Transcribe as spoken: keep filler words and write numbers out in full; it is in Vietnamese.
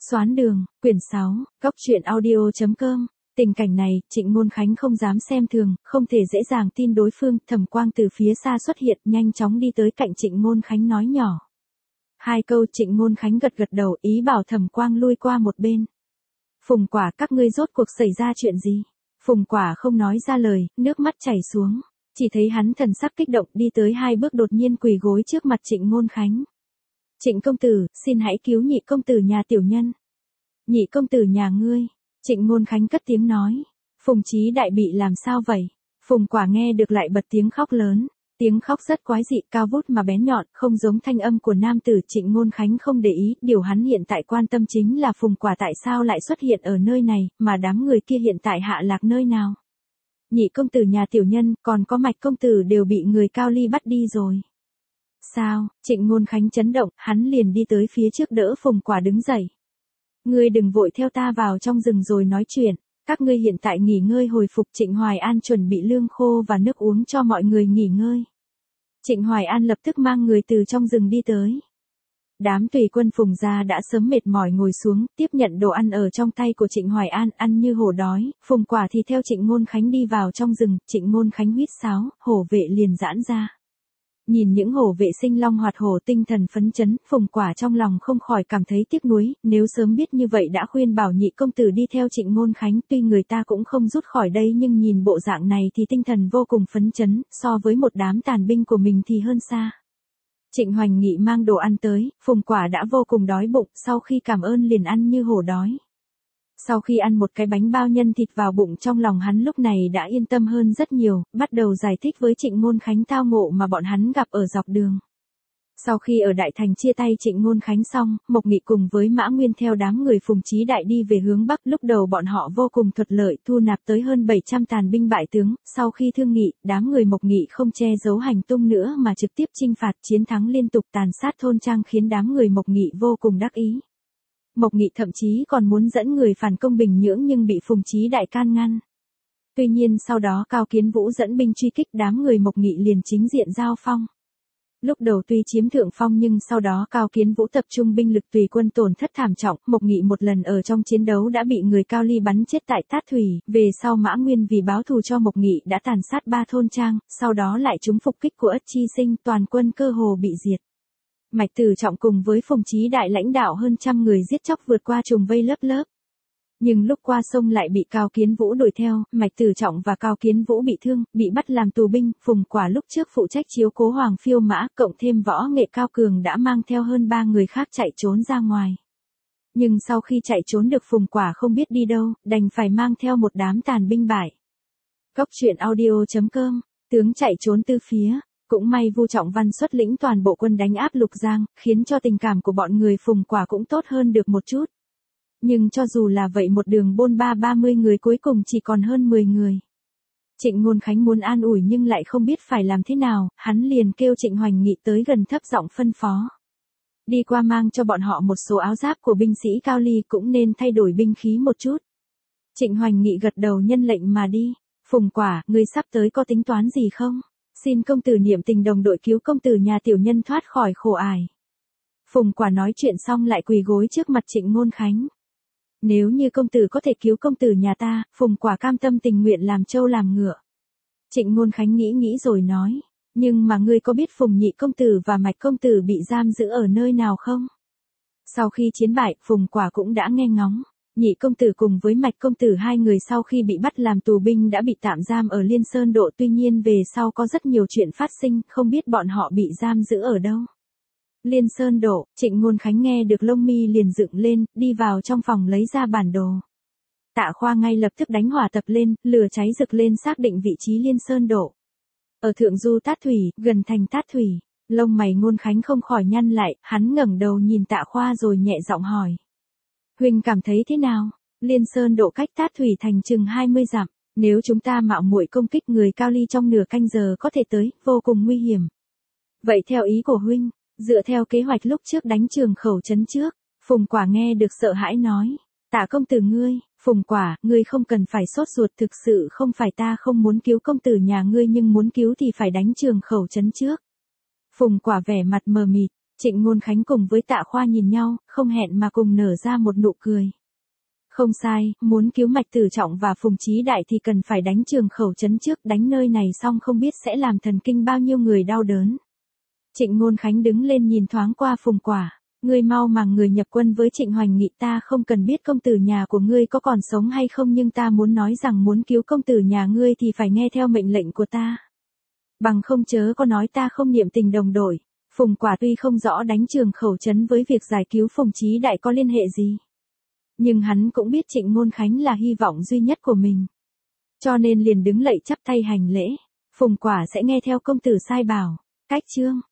Xoán đường, quyển sáu, góc truyện audio.com. Tình cảnh này, Trịnh Ngôn Khánh không dám xem thường, không thể dễ dàng tin đối phương. Thẩm Quang từ phía xa xuất hiện, nhanh chóng đi tới cạnh Trịnh Ngôn Khánh nói nhỏ. Hai câu. Trịnh Ngôn Khánh gật gật đầu, ý bảo Thẩm Quang lui qua một bên. Phùng Quả, các ngươi rốt cuộc xảy ra chuyện gì? Phùng Quả không nói ra lời, nước mắt chảy xuống. Chỉ thấy hắn thần sắc kích động đi tới hai bước, đột nhiên quỳ gối trước mặt Trịnh Ngôn Khánh. Trịnh công tử, xin hãy cứu nhị công tử nhà tiểu nhân. Nhị công tử nhà ngươi. Trịnh Ngôn Khánh cất tiếng nói. Phùng Chí Đại bị làm sao vậy? Phùng Quả nghe được lại bật tiếng khóc lớn. Tiếng khóc rất quái dị, cao vút mà bén nhọn, không giống thanh âm của nam tử. Trịnh Ngôn Khánh không để ý, điều hắn hiện tại quan tâm chính là Phùng Quả tại sao lại xuất hiện ở nơi này, mà đám người kia hiện tại hạ lạc nơi nào. Nhị công tử nhà tiểu nhân, còn có Mạch công tử đều bị người Cao Ly bắt đi rồi. Sao? Trịnh Ngôn Khánh chấn động, hắn liền đi tới phía trước đỡ Phùng Quả đứng dậy. Ngươi đừng vội theo ta vào trong rừng rồi nói chuyện, các ngươi hiện tại nghỉ ngơi hồi phục. Trịnh Hoài An chuẩn bị lương khô và nước uống cho mọi người nghỉ ngơi. Trịnh Hoài An lập tức mang người từ trong rừng đi tới. Đám tùy quân Phùng gia đã sớm mệt mỏi ngồi xuống, tiếp nhận đồ ăn ở trong tay của Trịnh Hoài An, ăn như hổ đói. Phùng Quả thì theo Trịnh Ngôn Khánh đi vào trong rừng. Trịnh Ngôn Khánh huýt sáo, hổ vệ liền giãn ra. Nhìn những hổ vệ sinh long hoạt hổ, tinh thần phấn chấn, Phùng Quả trong lòng không khỏi cảm thấy tiếc nuối, nếu sớm biết như vậy đã khuyên bảo nhị công tử đi theo Trịnh Ngôn Khánh. Tuy người ta cũng không rút khỏi đây nhưng nhìn bộ dạng này thì tinh thần vô cùng phấn chấn, so với một đám tàn binh của mình thì hơn xa. Trịnh Hoành Nghị mang đồ ăn tới, Phùng Quả đã vô cùng đói bụng, sau khi cảm ơn liền ăn như hổ đói. Sau khi ăn một cái bánh bao nhân thịt vào bụng, trong lòng hắn lúc này đã yên tâm hơn rất nhiều, bắt đầu giải thích với Trịnh Ngôn Khánh tao ngộ mà bọn hắn gặp ở dọc đường. Sau khi ở Đại Thành chia tay Trịnh Ngôn Khánh xong, Mộc Nghị cùng với Mã Nguyên theo đám người Phùng Chí Đại đi về hướng Bắc. Lúc đầu bọn họ vô cùng thuận lợi, thu nạp tới hơn bảy trăm tàn binh bại tướng. Sau khi thương nghị, đám người Mộc Nghị không che giấu hành tung nữa mà trực tiếp chinh phạt, chiến thắng liên tục, tàn sát thôn trang, khiến đám người Mộc Nghị vô cùng đắc ý. Mộc Nghị thậm chí còn muốn dẫn người phản công Bình Nhưỡng nhưng bị Phùng Chí Đại can ngăn. Tuy nhiên sau đó Cao Kiến Vũ dẫn binh truy kích, đám người Mộc Nghị liền chính diện giao phong. Lúc đầu tuy chiếm thượng phong nhưng sau đó Cao Kiến Vũ tập trung binh lực, tùy quân tổn thất thảm trọng. Mộc Nghị một lần ở trong chiến đấu đã bị người Cao Ly bắn chết tại Tát Thủy. Về sau Mã Nguyên vì báo thù cho Mộc Nghị đã tàn sát ba thôn trang, sau đó lại trúng phục kích của Ất Chi Sinh, toàn quân cơ hồ bị diệt. Mạch Tử Trọng cùng với Phùng Chí Đại lãnh đạo hơn trăm người giết chóc vượt qua trùng vây lớp lớp. Nhưng lúc qua sông lại bị Cao Kiến Vũ đuổi theo, Mạch Tử Trọng và Cao Kiến Vũ bị thương, bị bắt làm tù binh. Phùng Quả lúc trước phụ trách chiếu cố Hoàng Phiêu Mã, cộng thêm võ nghệ cao cường đã mang theo hơn ba người khác chạy trốn ra ngoài. Nhưng sau khi chạy trốn được, Phùng Quả không biết đi đâu, đành phải mang theo một đám tàn binh bại. Góc truyện audio.com, tướng chạy trốn từ phía. Cũng may Vu Trọng Văn xuất lĩnh toàn bộ quân đánh áp Lục Giang, khiến cho tình cảm của bọn người Phùng Quả cũng tốt hơn được một chút. Nhưng cho dù là vậy, một đường bôn ba ba mươi người cuối cùng chỉ còn hơn mười người. Trịnh Ngôn Khánh muốn an ủi nhưng lại không biết phải làm thế nào, hắn liền kêu Trịnh Hoành Nghị tới gần, thấp giọng phân phó. Đi qua mang cho bọn họ một số áo giáp của binh sĩ Cao Ly, cũng nên thay đổi binh khí một chút. Trịnh Hoành Nghị gật đầu nhân lệnh mà đi. Phùng Quả, ngươi sắp tới có tính toán gì không? Xin công tử niệm tình đồng đội cứu công tử nhà tiểu nhân thoát khỏi khổ ải. Phùng Quả nói chuyện xong lại quỳ gối trước mặt Trịnh Ngôn Khánh. Nếu như công tử có thể cứu công tử nhà ta, Phùng Quả cam tâm tình nguyện làm trâu làm ngựa. Trịnh Ngôn Khánh nghĩ nghĩ rồi nói, nhưng mà ngươi có biết Phùng nhị công tử và Mạch công tử bị giam giữ ở nơi nào không? Sau khi chiến bại, Phùng Quả cũng đã nghe ngóng. Nhị công tử cùng với Mạch công tử hai người sau khi bị bắt làm tù binh đã bị tạm giam ở Liên Sơn Độ, tuy nhiên về sau có rất nhiều chuyện phát sinh, không biết bọn họ bị giam giữ ở đâu. Liên Sơn Độ. Trịnh Ngôn Khánh nghe được lông mi liền dựng lên, đi vào trong phòng lấy ra bản đồ. Tạ Khoa ngay lập tức đánh hỏa tập lên, lửa cháy rực lên, xác định vị trí Liên Sơn Độ. Ở thượng du Tát Thủy, gần thành Tát Thủy. Lông mày Ngôn Khánh không khỏi nhăn lại, hắn ngẩng đầu nhìn Tạ Khoa rồi nhẹ giọng hỏi. Huynh cảm thấy thế nào? Liên Sơn Độ cách Tát Thủy thành chừng hai mươi dặm, nếu chúng ta mạo muội công kích người Cao Ly trong nửa canh giờ có thể tới, vô cùng nguy hiểm. Vậy theo ý của huynh, dựa theo kế hoạch lúc trước đánh Trường Khẩu trấn trước. Phùng Quả nghe được sợ hãi nói, Tạ công tử ngươi. Phùng Quả, ngươi không cần phải sốt ruột, thực sự không phải ta không muốn cứu công tử nhà ngươi, nhưng muốn cứu thì phải đánh Trường Khẩu trấn trước. Phùng Quả vẻ mặt mờ mịt. Trịnh Ngôn Khánh cùng với Tạ Khoa nhìn nhau, không hẹn mà cùng nở ra một nụ cười. Không sai, muốn cứu Mạch Tử Trọng và Phùng Chí Đại thì cần phải đánh Trường Khẩu trấn trước, đánh nơi này xong không biết sẽ làm thần kinh bao nhiêu người đau đớn. Trịnh Ngôn Khánh đứng lên nhìn thoáng qua Phùng Quả, ngươi mau mang người nhập quân với Trịnh Hoành Nghị, ta không cần biết công tử nhà của ngươi có còn sống hay không, nhưng ta muốn nói rằng muốn cứu công tử nhà ngươi thì phải nghe theo mệnh lệnh của ta. Bằng không chớ có nói ta không niệm tình đồng đội. Phùng Quả tuy không rõ đánh Trường Khẩu trấn với việc giải cứu Phùng Chí Đại có liên hệ gì, nhưng hắn cũng biết Trịnh Ngôn Khánh là hy vọng duy nhất của mình, cho nên liền đứng lạy chắp tay hành lễ. Phùng Quả sẽ nghe theo công tử sai bảo. Cách chương